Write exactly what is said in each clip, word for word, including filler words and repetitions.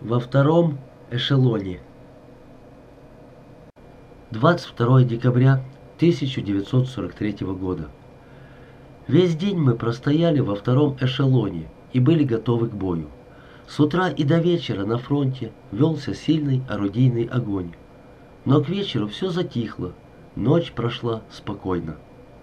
во втором эшелоне. двадцать второе декабря тысяча девятьсот сорок третьего года. Весь день мы простояли во втором эшелоне и были готовы к бою. С утра и до вечера на фронте велся сильный орудийный огонь. Но к вечеру все затихло, ночь прошла спокойно.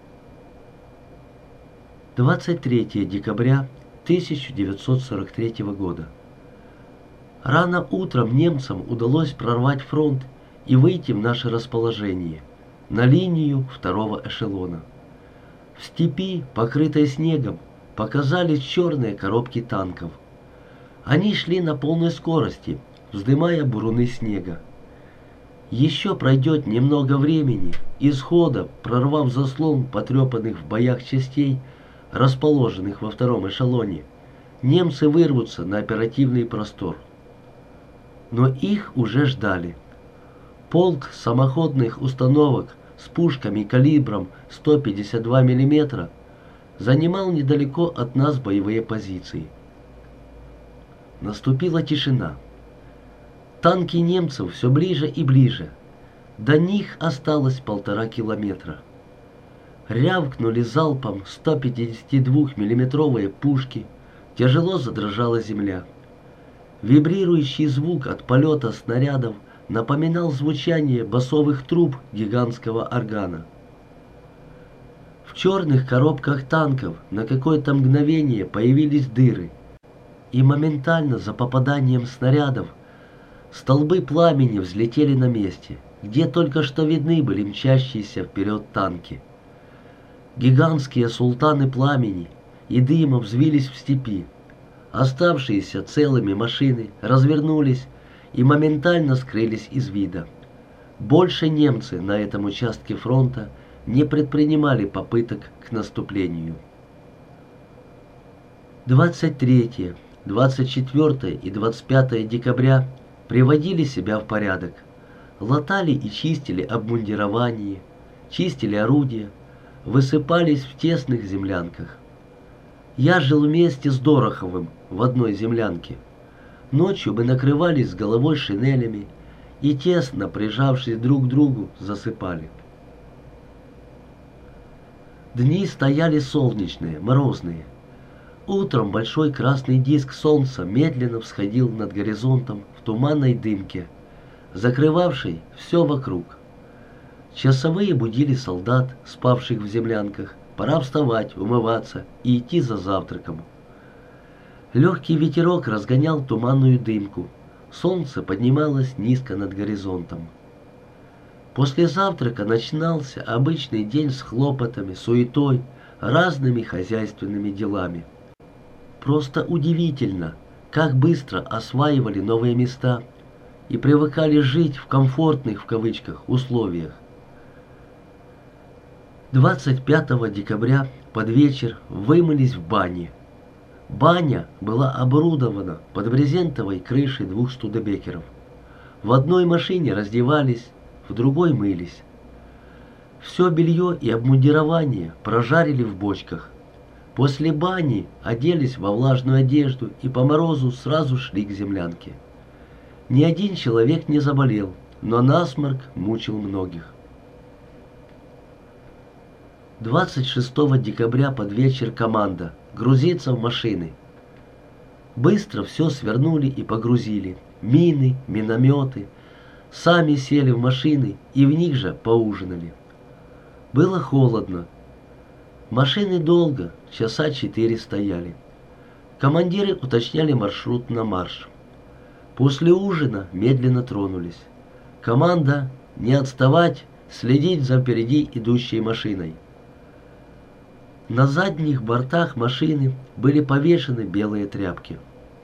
двадцать третье декабря тысяча девятьсот сорок третьего года. Рано утром немцам удалось прорвать фронт и выйти в наше расположение, на линию второго эшелона. В степи, покрытой снегом, показались черные коробки танков. Они шли на полной скорости, вздымая буруны снега. Еще пройдет немного времени, и схода, прорвав заслон потрепанных в боях частей, расположенных во втором эшелоне, немцы вырвутся на оперативный простор. Но их уже ждали. Полк самоходных установок с пушками калибром сто пятьдесят два миллиметра занимал недалеко от нас боевые позиции. Наступила тишина. Танки немцев все ближе и ближе. До них осталось полтора километра. Рявкнули залпом сто пятидесятидвухмиллиметровые пушки, тяжело задрожала земля. Вибрирующий звук от полета снарядов напоминал звучание басовых труб гигантского органа. В черных коробках танков на какое-то мгновение появились дыры, и моментально за попаданием снарядов столбы пламени взлетели на месте, где только что видны были мчащиеся вперед танки. Гигантские султаны пламени и дыма взвились в степи. Оставшиеся целыми машины развернулись и моментально скрылись из вида. Больше немцы на этом участке фронта не предпринимали попыток к наступлению. двадцать третье, двадцать четвёртое и двадцать пятое декабря приводили себя в порядок. Латали и чистили обмундирование, чистили орудия, высыпались в тесных землянках. Я жил вместе с Дороховым в одной землянке. Ночью мы накрывались с головой шинелями и, тесно прижавшись друг к другу, засыпали. Дни стояли солнечные, морозные. Утром большой красный диск солнца медленно всходил над горизонтом в туманной дымке, закрывавшей все вокруг. Часовые будили солдат, спавших в землянках. Пора вставать, умываться и идти за завтраком. Легкий ветерок разгонял туманную дымку. Солнце поднималось низко над горизонтом. После завтрака начинался обычный день с хлопотами, суетой, разными хозяйственными делами. Просто удивительно, как быстро осваивали новые места и привыкали жить в комфортных, в кавычках, условиях. двадцать пятого декабря под вечер вымылись в бане. Баня была оборудована под брезентовой крышей двух студебекеров. В одной машине раздевались, в другой мылись. Все белье и обмундирование прожарили в бочках. После бани оделись во влажную одежду и по морозу сразу шли к землянке. Ни один человек не заболел, но насморк мучил многих. двадцать шестого декабря под вечер команда грузиться в машины. Быстро все свернули и погрузили. Мины, минометы. Сами сели в машины и в них же поужинали. Было холодно. Машины долго, часа четыре стояли. Командиры уточняли маршрут на марш. После ужина медленно тронулись. Команда не отставать, следить за впереди идущей машиной. На задних бортах машины были повешены белые тряпки.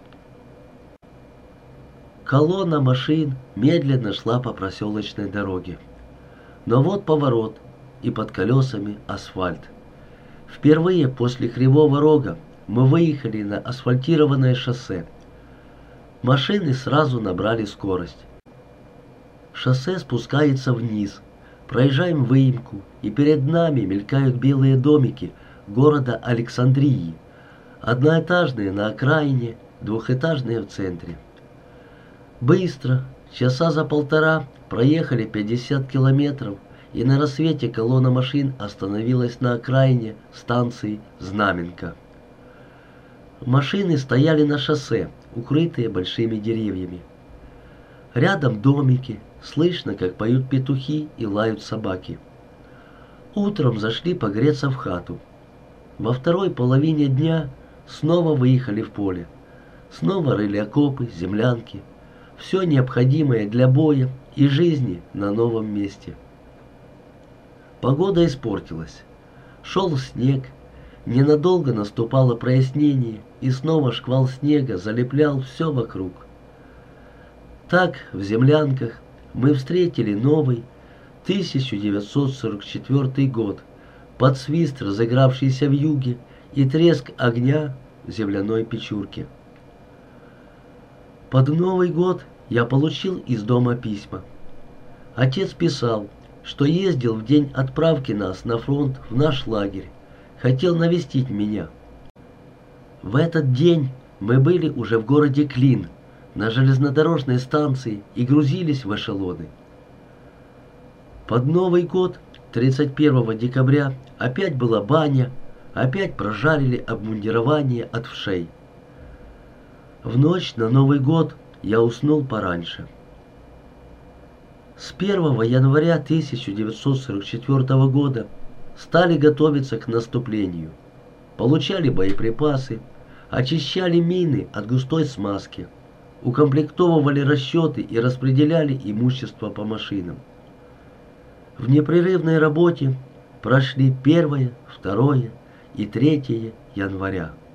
Колонна машин медленно шла по проселочной дороге. Но вот поворот, и под колесами асфальт. Впервые после Кривого Рога мы выехали на асфальтированное шоссе. Машины сразу набрали скорость. Шоссе спускается вниз. Проезжаем выемку, и перед нами мелькают белые домики города Александрии, одноэтажные на окраине, двухэтажные в центре. Быстро, часа за полтора, проехали пятьдесят километров, и на рассвете колонна машин остановилась на окраине станции Знаменка. Машины стояли на шоссе, укрытые большими деревьями. Рядом домики, слышно, как поют петухи и лают собаки. Утром зашли погреться в хату. Во второй половине дня снова выехали в поле. Снова рыли окопы, землянки. Все необходимое для боя и жизни на новом месте. Погода испортилась. Шел снег. Ненадолго наступало прояснение, и снова шквал снега залеплял все вокруг. Так, в землянках мы встретили новый тысяча девятьсот сорок четвёртый год, под свист разыгравшийся в юге и треск огня в земляной печурке. Под Новый год я получил из дома письма. Отец писал, что ездил в день отправки нас на фронт в наш лагерь, хотел навестить меня. В этот день мы были уже в городе Клин, на железнодорожной станции, и грузились в эшелоны. Под Новый год, тридцать первого декабря, опять была баня, опять прожарили обмундирование от вшей. В ночь на Новый год я уснул пораньше. С первого января тысяча девятьсот сорок четвёртого года стали готовиться к наступлению. Получали боеприпасы, очищали мины от густой смазки, укомплектовывали расчеты и распределяли имущество по машинам. В непрерывной работе прошли первое, второе и третье января.